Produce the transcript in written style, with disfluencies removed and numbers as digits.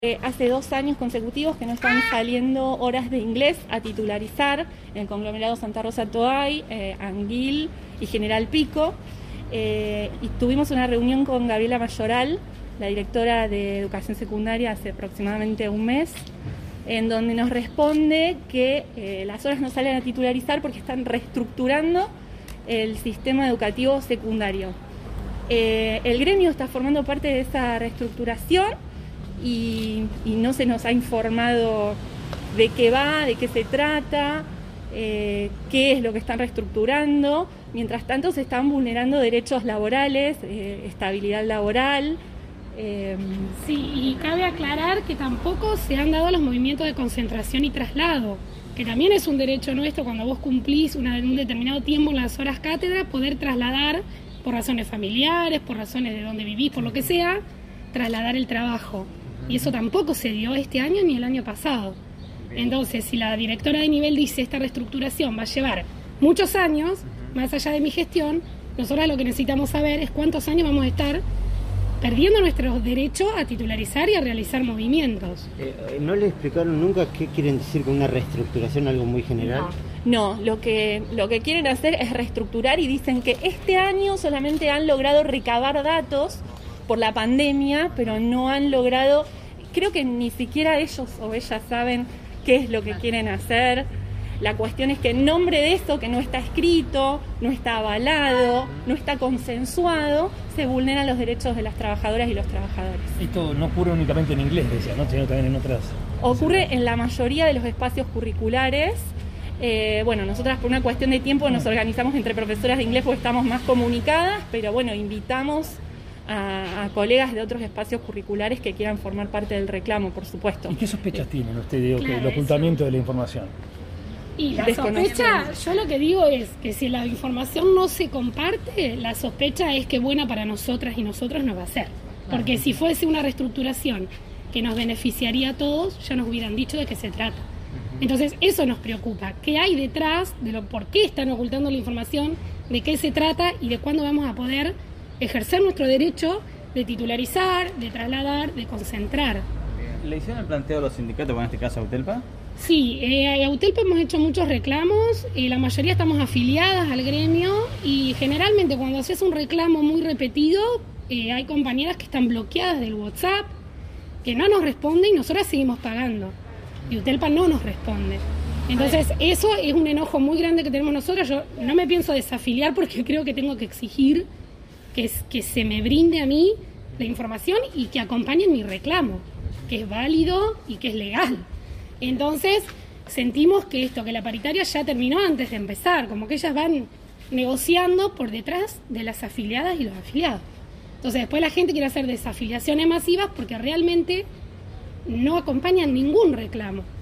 Hace 2 años consecutivos que no están saliendo horas de inglés a titularizar en el conglomerado Santa Rosa Toay, Anguil y General Pico. Y tuvimos una reunión con Gabriela Mayoral, la directora de Educación Secundaria, hace aproximadamente un mes, en donde nos responde que las horas no salen a titularizar porque están reestructurando el sistema educativo secundario. El gremio está formando parte de esa reestructuración y no se nos ha informado de qué va, de qué se trata, qué es lo que están reestructurando. Mientras tanto se están vulnerando derechos laborales, estabilidad laboral. Sí, y cabe aclarar que tampoco se han dado los movimientos de concentración y traslado, que también es un derecho nuestro cuando vos cumplís un determinado tiempo en las horas cátedra, poder trasladar por razones familiares, por razones de donde vivís, por lo que sea, trasladar el trabajo. Y eso tampoco se dio este año ni el año pasado. Entonces, si la directora de nivel dice esta reestructuración va a llevar muchos años, más allá de mi gestión, nosotros lo que necesitamos saber es cuántos años vamos a estar perdiendo nuestros derechos a titularizar y a realizar movimientos. ¿No le explicaron nunca qué quieren decir con una reestructuración, algo muy general? No, lo que quieren hacer es reestructurar y dicen que este año solamente han logrado recabar datos por la pandemia, pero no han logrado, creo que ni siquiera ellos o ellas saben qué es lo que quieren hacer. La cuestión es que en nombre de eso, que no está escrito, no está avalado, no está consensuado, se vulneran los derechos de las trabajadoras y los trabajadores. Esto no ocurre únicamente en inglés, decía, ¿no? Sino también en otras. Ocurre en la mayoría de los espacios curriculares. Bueno, nosotras por una cuestión de tiempo nos organizamos entre profesoras de inglés porque estamos más comunicadas, pero bueno, invitamos a colegas de otros espacios curriculares que quieran formar parte del reclamo, por supuesto. ¿Y qué sospechas tienen ustedes Claro, el ocultamiento de la información? Y la sospecha, yo lo que digo es que si la información no se comparte, la sospecha es que buena para nosotras y nosotros no va a ser. Porque si fuese una reestructuración que nos beneficiaría a todos, ya nos hubieran dicho de qué se trata. Entonces eso nos preocupa. ¿Qué hay detrás de por qué están ocultando la información, de qué se trata y de cuándo vamos a poder ejercer nuestro derecho de titularizar, de trasladar, de concentrar? ¿Le hicieron el planteo a los sindicatos, bueno, en este caso a UTELPA? Sí, a UTELPA hemos hecho muchos reclamos, la mayoría estamos afiliadas al gremio y generalmente cuando haces un reclamo muy repetido, hay compañeras que están bloqueadas del WhatsApp, que no nos responden y nosotras seguimos pagando. Y UTELPA no nos responde. Entonces eso es un enojo muy grande que tenemos nosotros. Yo no me pienso desafiliar porque creo que tengo que exigir que se me brinde a mí la información y que acompañen mi reclamo, que es válido y que es legal. Entonces sentimos que la paritaria ya terminó antes de empezar, como que ellas van negociando por detrás de las afiliadas y los afiliados. Entonces después la gente quiere hacer desafiliaciones masivas porque realmente no acompañan ningún reclamo.